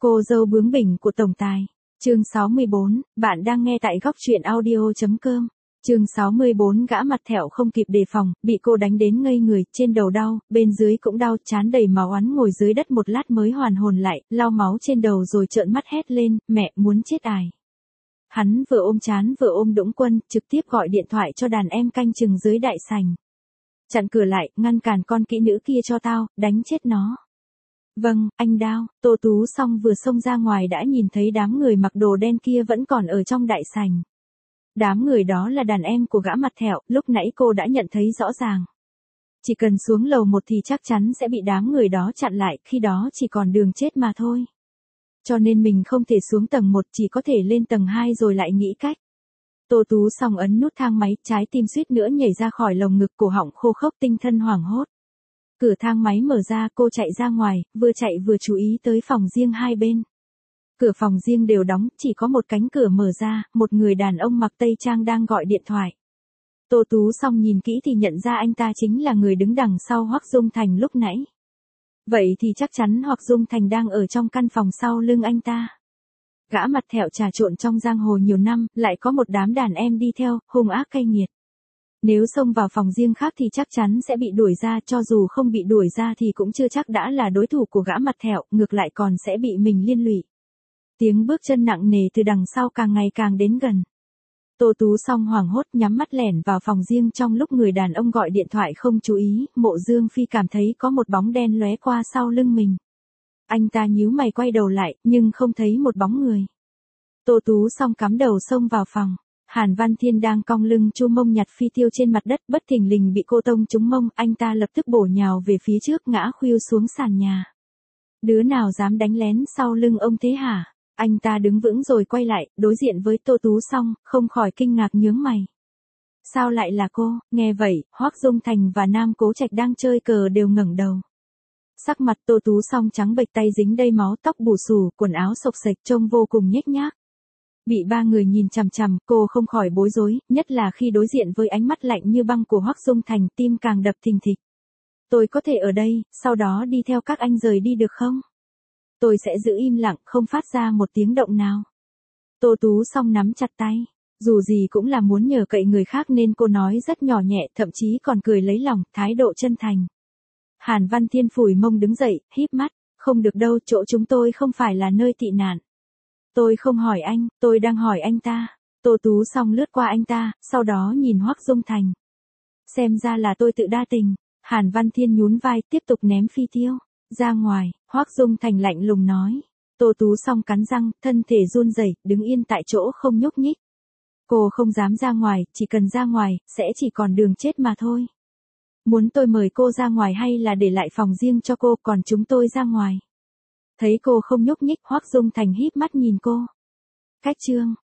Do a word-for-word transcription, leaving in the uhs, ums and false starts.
Cô dâu bướng bỉnh của tổng tài. Chương sáu mươi bốn, bạn đang nghe tại góc truyện audio chấm com. Chương sáu mươi bốn, gã mặt thẹo không kịp đề phòng, bị cô đánh đến ngây người, trên đầu đau, bên dưới cũng đau, trán đầy máu oán ngồi dưới đất một lát mới hoàn hồn lại, lau máu trên đầu rồi trợn mắt hét lên, mẹ, muốn chết ài. Hắn vừa ôm chán vừa ôm Đũng Quân, trực tiếp gọi điện thoại cho đàn em canh chừng dưới đại sảnh. Chặn cửa lại, ngăn cản con kỹ nữ kia cho tao, đánh chết nó. Vâng, anh Đao. Tô Tú Song vừa xông ra ngoài đã nhìn thấy đám người mặc đồ đen kia vẫn còn ở trong đại sảnh. Đám người đó là đàn em của gã mặt thẹo, lúc nãy cô đã nhận thấy rõ ràng. Chỉ cần xuống lầu một thì chắc chắn sẽ bị đám người đó chặn lại, khi đó chỉ còn đường chết mà thôi. Cho nên mình không thể xuống tầng một, chỉ có thể lên tầng hai rồi lại nghĩ cách. Tô Tú Song ấn nút thang máy, trái tim suýt nữa nhảy ra khỏi lồng ngực, cổ họng khô khốc, tinh thần hoảng hốt. Cửa thang máy mở ra, cô chạy ra ngoài, vừa chạy vừa chú ý tới phòng riêng hai bên. Cửa phòng riêng đều đóng, chỉ có một cánh cửa mở ra, một người đàn ông mặc tây trang đang gọi điện thoại. Tô Tú Song nhìn kỹ thì nhận ra anh ta chính là người đứng đằng sau Hoắc Dung Thành lúc nãy. Vậy thì chắc chắn Hoắc Dung Thành đang ở trong căn phòng sau lưng anh ta. Gã mặt thẹo trà trộn trong giang hồ nhiều năm, lại có một đám đàn em đi theo, hung ác cay nghiệt. Nếu xông vào phòng riêng khác thì chắc chắn sẽ bị đuổi ra, cho dù không bị đuổi ra thì cũng chưa chắc đã là đối thủ của gã mặt thẹo, ngược lại còn sẽ bị mình liên lụy. Tiếng bước chân nặng nề từ đằng sau càng ngày càng đến gần. Tô Tú Song hoảng hốt nhắm mắt lẻn vào phòng riêng, trong lúc người đàn ông gọi điện thoại không chú ý, Mộ Dương Phi cảm thấy có một bóng đen lóe qua sau lưng mình. Anh ta nhíu mày quay đầu lại, nhưng không thấy một bóng người. Tô Tú Song cắm đầu xông vào phòng. Hàn Văn Thiên đang cong lưng chu mông nhặt phi tiêu trên mặt đất, bất thình lình bị cô tông trúng mông, anh ta lập tức bổ nhào về phía trước, ngã khuỵu xuống sàn nhà. Đứa nào dám đánh lén sau lưng ông thế hả? Anh ta đứng vững rồi quay lại, đối diện với Tô Tú Song, không khỏi kinh ngạc nhướng mày. Sao lại là cô? Nghe vậy, Hoắc Dung Thành và Nam Cố Trạch đang chơi cờ đều ngẩng đầu. Sắc mặt Tô Tú Song trắng bệch, tay dính đầy máu, tóc bù xù, quần áo xộc xệch, trông vô cùng nhếch nhác. Bị ba người nhìn chằm chằm, cô không khỏi bối rối, nhất là khi đối diện với ánh mắt lạnh như băng của Hoắc Dung Thành, tim càng đập thình thịch. Tôi có thể ở đây, sau đó đi theo các anh rời đi được không? Tôi sẽ giữ im lặng, không phát ra một tiếng động nào. Tô Tú Song nắm chặt tay. Dù gì cũng là muốn nhờ cậy người khác nên cô nói rất nhỏ nhẹ, thậm chí còn cười lấy lòng, thái độ chân thành. Hàn Văn Thiên phủi mông đứng dậy, híp mắt. Không được đâu, chỗ chúng tôi không phải là nơi tị nạn. Tôi không hỏi anh, tôi đang hỏi anh ta. Tô Tú Song lướt qua anh ta, sau đó nhìn Hoắc Dung Thành. Xem ra là tôi tự đa tình. Hàn Văn Thiên nhún vai, tiếp tục ném phi tiêu. Ra ngoài, Hoắc Dung Thành lạnh lùng nói. Tô Tú Song cắn răng, thân thể run rẩy, đứng yên tại chỗ không nhúc nhích. Cô không dám ra ngoài, chỉ cần ra ngoài, sẽ chỉ còn đường chết mà thôi. Muốn tôi mời cô ra ngoài hay là để lại phòng riêng cho cô, còn chúng tôi ra ngoài? Thấy cô không nhúc nhích, Hoắc Dung Thành híp mắt nhìn cô. Cách chương,